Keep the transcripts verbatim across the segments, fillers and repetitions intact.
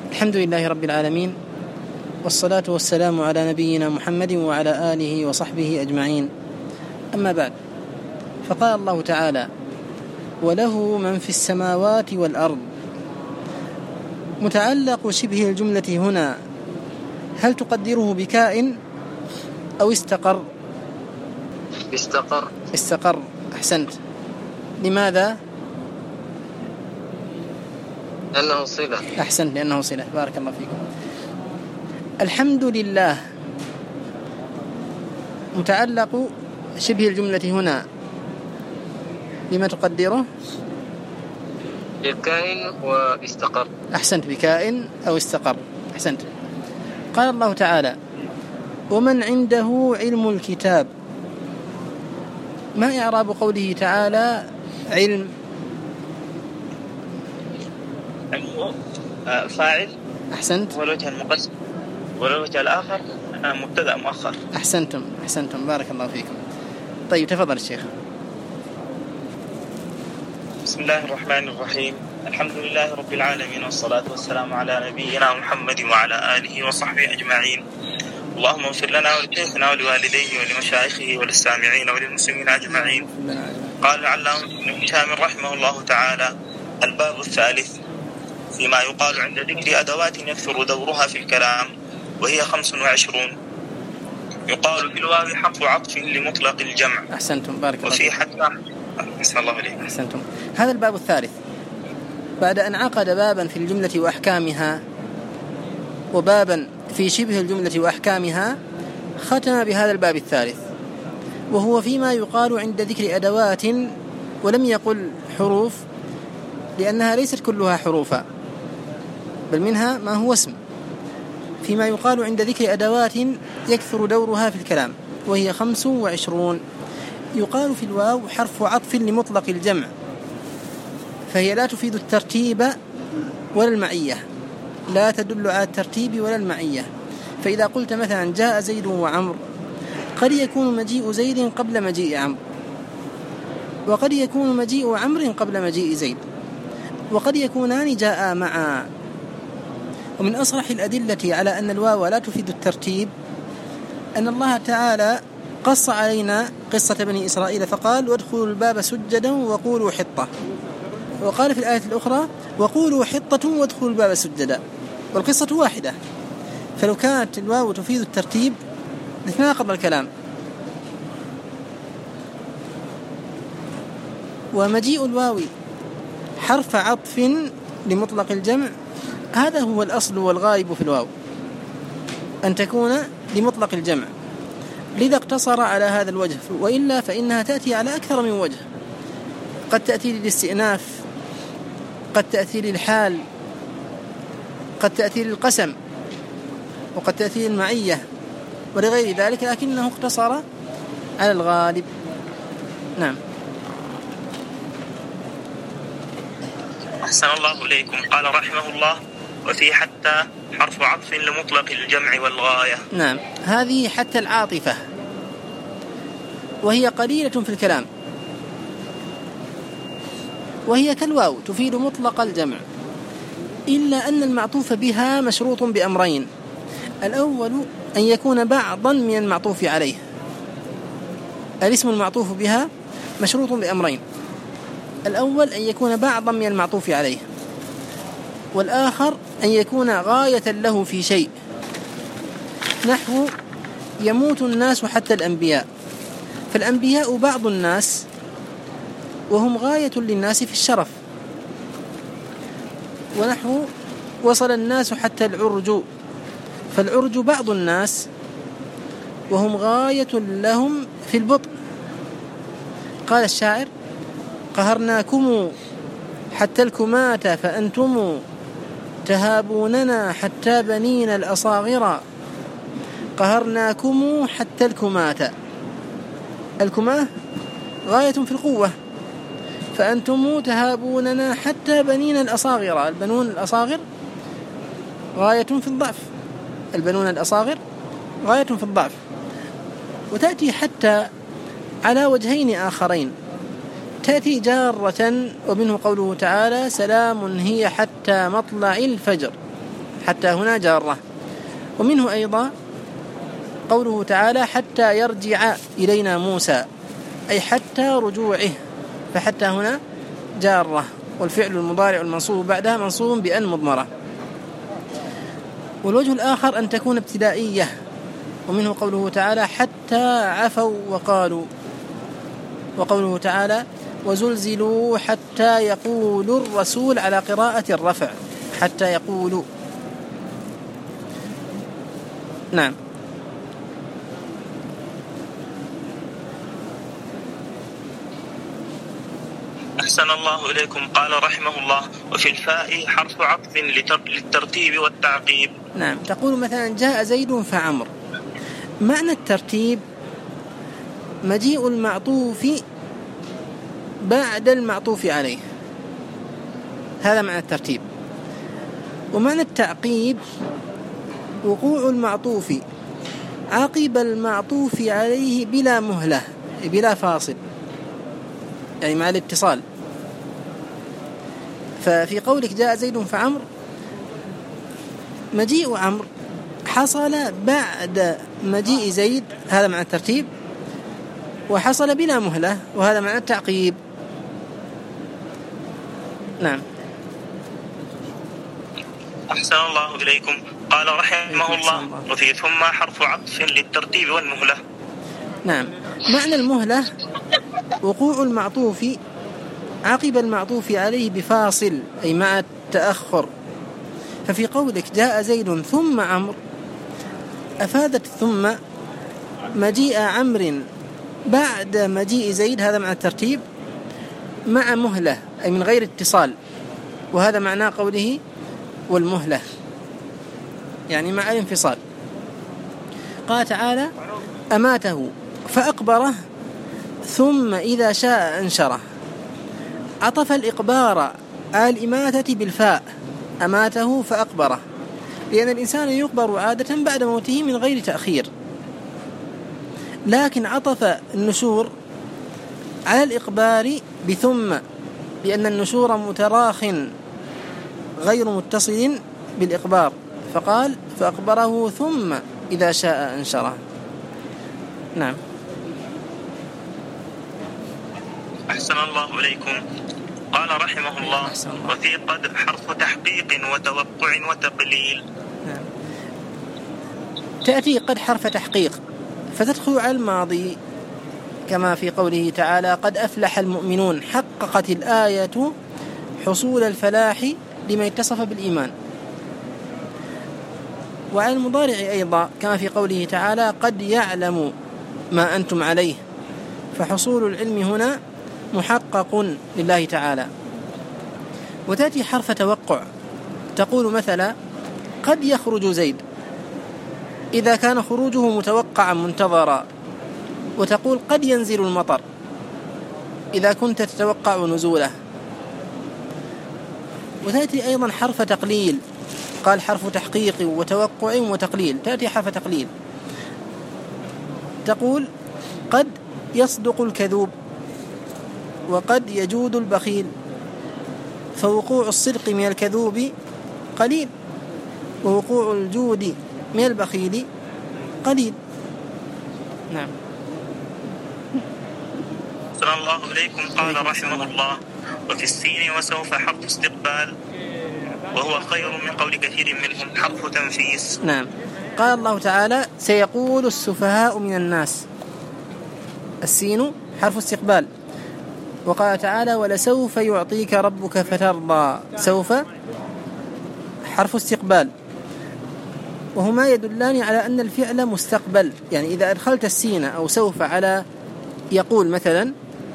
الحمد لله رب العالمين، والصلاة والسلام على نبينا محمد وعلى آله وصحبه أجمعين. أما بعد، فقال الله تعالى: وله من في السماوات والأرض. متعلق شبه الجملة هنا هل تقدره بكائن أو استقر؟ استقر. استقر، أحسنت. لماذا؟ لأنه صلة. أحسنت، لأنه صلة، بارك الله فيكم. الحمد لله، متعلق شبه الجملة هنا لما تقدره؟ بكائن واستقر. أحسنت، بكائن أو استقر، أحسنت. قال الله تعالى: ومن عنده علم الكتاب. ما إعراب قوله تعالى علم؟ علم فاعل. أحسنت. والوجه المقصر والوجه الآخر مبتدأ مؤخر. أحسنتم أحسنتم بارك الله فيكم. طيب، تفضل الشيخ. بسم الله الرحمن الرحيم. الحمد لله رب العالمين، والصلاة والسلام على نبينا محمد وعلى آله وصحبه أجمعين. اللهم اغفر لنا ولشيخنا ولوالديه ولمشايخه وللسامعين وللمسلمين أجمعين. قال العلامة ابن هشام رحمه الله تعالى: الباب الثالث فيما يقال عند ذكر أدوات يكثر دورها في الكلام، وهي خمس وعشرون. يقال في الواو حرف عطف لمطلق الجمع. أحسنتم بارك الله وفي حتى أحسن الله عليك. أحسنتم. هذا الباب الثالث بعد أن عقد بابا في الجملة وأحكامها وبابا في شبه الجملة وأحكامها، ختم بهذا الباب الثالث، وهو فيما يقال عند ذكر أدوات، ولم يقل حروف لأنها ليست كلها حروفا، بل منها ما هو اسم. فيما يقال عند ذكر أدوات يكثر دورها في الكلام، وهي خمس وعشرون. يقال في الواو حرف عطف لمطلق الجمع، فهي لا تفيد الترتيب ولا المعية، لا تدل على الترتيب ولا المعية. فإذا قلت مثلا جاء زيد وعمر، قد يكون مجيء زيد قبل مجيء عمرو، وقد يكون مجيء عمرو قبل مجيء زيد، وقد يكونان جاء معا. ومن أصرح الأدلة على أن الواو لا تفيد الترتيب أن الله تعالى قص علينا قصة بني إسرائيل فقال: وادخلوا الباب سجدا وقولوا حطة. وقال في الآية الأخرى: وقولوا حطة وادخلوا الباب سجدا، والقصة واحدة. فلو كانت الواو تفيد الترتيب لتناقض الكلام. ومجيء الواو حرف عطف لمطلق الجمع، هذا هو الأصل والغالب في الواو، أن تكون لمطلق الجمع، لذا اقتصر على هذا الوجه، وإلا فإنها تأتي على أكثر من وجه. قد تأتي للاستئناف، قد تأتي للحال، قد تأتي للقسم، وقد تأتي للمعية ولغير ذلك، لكنه اقتصر على الغالب. نعم. أحسن الله إليكم. قال رحمه الله: وفي حتى حرف عطف لمطلق الجمع والغاية. نعم، هذه حتى العاطفة، وهي قليلة في الكلام، وهي كالواو تفيد مطلق الجمع، إلا أن المعطوف بها مشروط بأمرين: الأول أن يكون بعضا من المعطوف عليه. الاسم المعطوف بها مشروط بأمرين: الأول أن يكون بعضا من المعطوف عليه، والآخر أن يكون غاية له في شيء، نحو يموت الناس حتى الأنبياء، فالأنبياء بعض الناس وهم غاية للناس في الشرف. ونحو وصل الناس حتى العرج، فالعرج بعض الناس وهم غاية لهم في البطء. قال الشاعر: قهرناكم حتى الكمات فأنتم تهابوننا حتى بنين الأصاغر. قهرناكم حتى الكمات، الكماه غاية في القوة، فأنتم تهابوننا حتى بنين الأصاغر، البنون الأصاغر غاية في الضعف، البنون الأصاغر غاية في الضعف. وتأتي حتى على وجهين آخرين: تأتي جارة، ومنه قوله تعالى: سلام هي حتى مطلع الفجر، حتى هنا جارة. ومنه أيضا قوله تعالى حتى يرجع إلينا موسى، أي حتى رجوعه، فحتى هنا جارة، والفعل المضارع المنصوب بعدها منصوب بأن مضمرة. والوجه الآخر أن تكون ابتدائية، ومنه قوله تعالى حتى عفوا وقالوا، وقوله تعالى وزلزلوا حتى يقول الرسول على قراءة الرفع، حتى يقولوا. نعم. أحسن الله إليكم. قال رحمه الله وفي الفاء حرف عطف للترتيب والتعقيب. نعم. تقول مثلا جاء زيد فعمر، معنى الترتيب مجيء المعطوف بعد المعطوف عليه، هذا معنى الترتيب. ومعنى التعقيب وقوع المعطوف عقب المعطوف عليه بلا مهلة، بلا فاصل، يعني مع الاتصال. ففي قولك جاء زيد فعمر، مجيء عمرو حصل بعد مجيء زيد، هذا معنى الترتيب، وحصل بلا مهلة، وهذا معنى التعقيب. نعم. أحسن الله إليكم. قال رحمه الله وفي ثم حرف عطف للترتيب والمهلة. نعم. معنى المهلة وقوع المعطوف عقب المعطوف عليه بفاصل، أي مع التأخر. ففي قولك جاء زيد ثم عمرو، أفادت ثم مجيء عمرو بعد مجيء زيد، هذا مع الترتيب، مع مهلة أي من غير اتصال، وهذا معنى قوله والمهلة، يعني مع الانفصال. قال تعالى أماته فأقبره ثم إذا شاء أنشره، عطف الإقبار على الإماتة بالفاء، أماته فأقبره، لأن الإنسان يقبر عادة بعد موته من غير تأخير، لكن عطف النشور على الإقبار بثم، لأن النشور متراخ غير متصل بالإقبار، فقال فأقبره ثم إذا شاء أنشره. نعم. أحسن الله إليكم. قال رحمه الله وفي قد حرف تحقيق وتوقع وتقليل. نعم. تأتي قد حرف تحقيق فتدخل على الماضي، كما في قوله تعالى قد أفلح المؤمنون، حققت الآية حصول الفلاح لمن اتصف بالإيمان. وعلى المضارع أيضا كما في قوله تعالى قد يعلم ما أنتم عليه، فحصول العلم هنا محقق لله تعالى. وتأتي حرف توقع، تقول مثلا قد يخرج زيد إذا كان خروجه متوقعا منتظرا، وتقول قد ينزل المطر إذا كنت تتوقع نزوله. وتأتي أيضا حرف تقليل، قال حرف تحقيق وتوقع وتقليل، تأتي حرف تقليل، تقول قد يصدق الكذوب وقد يجود البخيل، فوقوع الصدق من الكذوب قليل، ووقوع الجود من البخيل قليل. نعم. صلى الله عليكم. قال رحمه الله وفي السين وسوف حرف استقبال، وهو خير من قول كثير منهم حرف تنفيس. نعم. قال الله تعالى سيقول السفهاء من الناس، السين حرف استقبال. وقال تعالى ولسوف يعطيك ربك فترضى، سوف حرف استقبال، وهما يدلان على أن الفعل مستقبل، يعني إذا أدخلت السين أو سوف على يقول مثلا،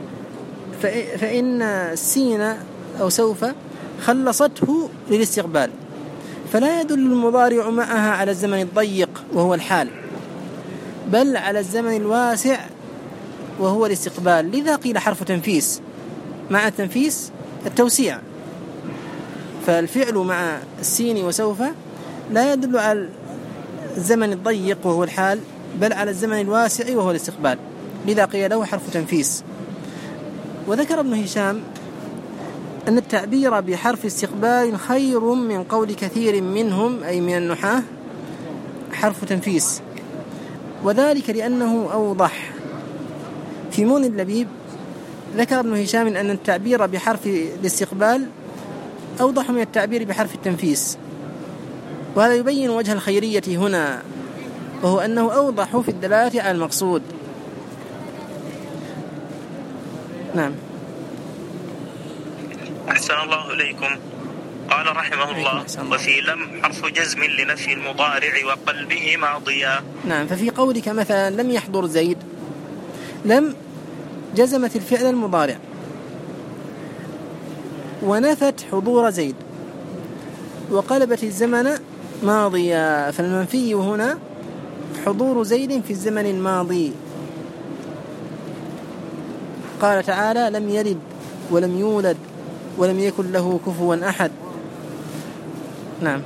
فإن السين أو سوف خلصته للاستقبال، فلا يدل المضارع معها على الزمن الضيق وهو الحال، بل على الزمن الواسع وهو الاستقبال. لذا قيل حرف تنفيس، مع التنفيس التوسيع، فالفعل مع السين وسوف لا يدل على الزمن الضيق وهو الحال، بل على الزمن الواسع وهو الاستقبال، لذا قيل له حرف تنفيس. وذكر ابن هشام أن التعبير بحرف استقبال خير من قول كثير منهم أي من النحاة حرف تنفيس، وذلك لأنه أوضح. في مغني اللبيب ذكر ابن هشام أن التعبير بحرف الاستقبال أوضح من التعبير بحرف التنفيس، وهذا يبين وجه الخيرية هنا، وهو أنه أوضح في الدلالة على المقصود. نعم. أحسن الله إليكم. قال رحمه الله: وفي لم حرف جزم لنفي المضارع وقلبه ماضيا. نعم. ففي قولك مثلا لم يحضر زيد، لم جزمت الفعل المضارع ونفت حضور زيد وقلبت الزمن ماضيا، فالمنفي هنا حضور زيد في الزمن الماضي. قال تعالى: لم يلد ولم يولد ولم يكن له كفوا أحد. نعم.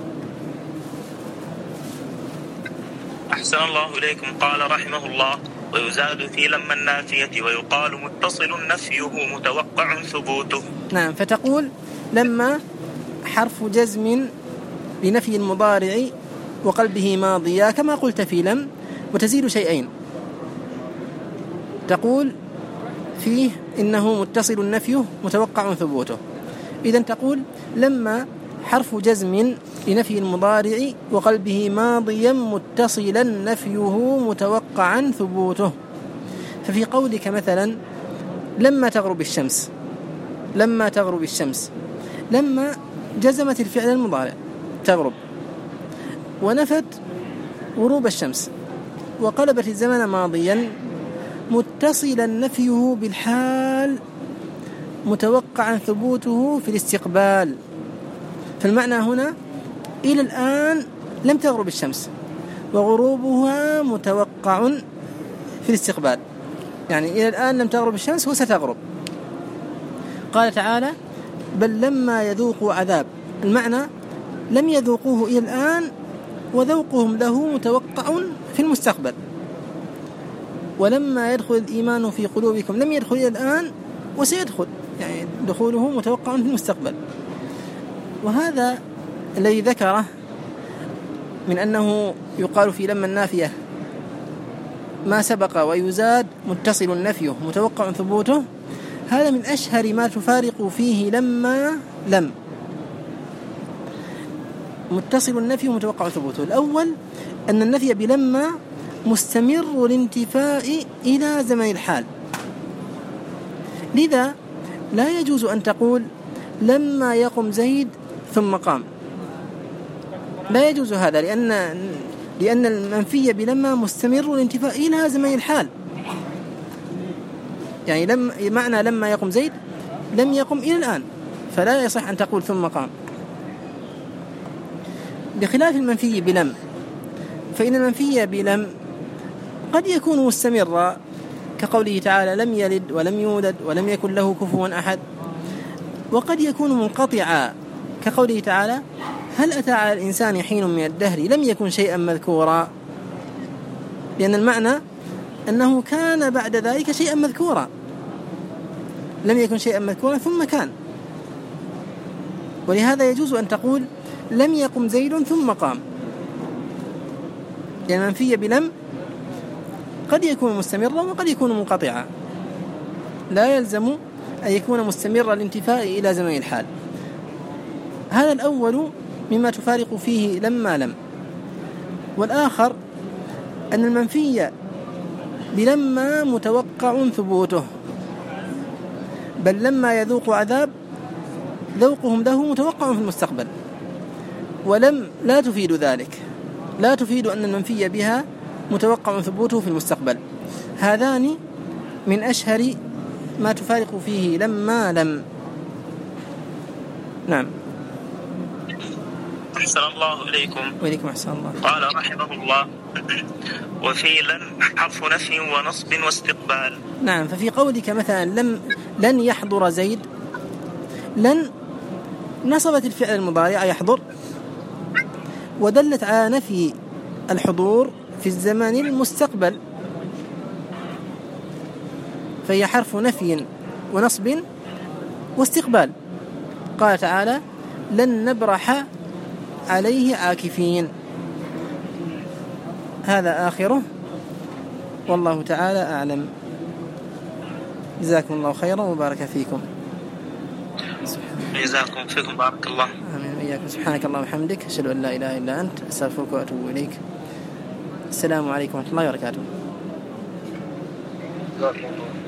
أحسن الله إليكم. قال رحمه الله: ويزاد في لما النافية ويقال متصل نفيه متوقع ثبوته. نعم. فتقول لما حرف جزم لنفي المضارع وقلبه ماضيا كما قلت في لم، وتزيد شيئين، تقول فيه إنه متصل نفيه متوقع ثبوته. إذن تقول لما حرف جزم لنفي المضارع وقلبه ماضيا متصلا نفيه متوقعا ثبوته. ففي قولك مثلا لما تغرب الشمس، لما تغرب الشمس، لما جزمت الفعل المضارع تغرب ونفت غروب الشمس وقلبت الزمن ماضيا متصلا نفيه بالحال متوقعا ثبوته في الاستقبال. فالمعنى هنا إلى الآن لم تغرب الشمس وغروبها متوقع في الاستقبال، يعني إلى الآن لم تغرب الشمس وستغرب. قال تعالى: بل لما يذوقوا عذاب، المعنى لم يذوقوه إلى الآن وذوقهم له متوقع في المستقبل. ولما يدخل الإيمان في قلوبكم، لم يدخل إلى الآن وسيدخل، يعني دخوله متوقع في المستقبل. وهذا الذي ذكره من أنه يقال في لما النافية ما سبق ويزاد متصل نفيه متوقع ثبوته، هذا من أشهر ما تفارق فيه لما لم، متصل النفي متوقع ثبوته. الأول أن النفي بلما مستمر الانتفاء إلى زمن الحال، لذا لا يجوز أن تقول لما يقم زيد ثم قام، لا يجوز هذا، لأن لأن المنفي بلما مستمر الانتفاء إلى زمن الحال. يعني لم معنى لما يقم زيد لم يقم إلى الآن، فلا يصح أن تقول ثم قام، بخلاف المنفي بلم. فإن المنفي بلم قد يكون مستمرا كقوله تعالى: لم يلد ولم يولد ولم يكن له كفوا أحد، وقد يكون منقطعا كقوله تعالى: هل أتى على الإنسان حين من الدهر لم يكن شيئا مذكورا، لأن المعنى أنه كان بعد ذلك شيئا مذكورا، لم يكن شيئا مذكورا ثم كان. ولهذا يجوز أن تقول لم يقم زيد ثم قام، لأن المنفي بلم قد يكون مستمرا وقد يكون منقطعا، لا يلزم أن يكون مستمر الانتفاء إلى زمن الحال. هذا الأول مما تفارق فيه لما لم. والآخر أن المنفي بلما متوقع ثبوته، بل لما يذوق عذاب ذوقهم له متوقع في المستقبل، ولم لا تفيد ذلك، لا تفيد أن المنفي بها متوقع ثبوته في المستقبل. هذان من أشهر ما تفارق فيه لما لم. نعم. أحسن الله إليكم. وإليكم أحسن الله. قال رحمه الله: وفي لن حرف نفي ونصب واستقبال. نعم. ففي قولك مثلا لم لن يحضر زيد، لن نصبت الفعل المضارع يحضر ودلت على نفي الحضور في الزمان المستقبل، فهي حرف نفي ونصب واستقبال. قال تعالى لن نبرح عليه عاكفين. هذا آخره، والله تعالى أعلم. جزاكم الله خيرا وبارك فيكم. جزاكم فيكم بارك الله. آمين وإياكم. سبحانك اللهم وبحمدك، أشهد أن لا إله إلا أنت، أستغفرك وأتوب إليك. السلام عليكم ورحمة الله وبركاته.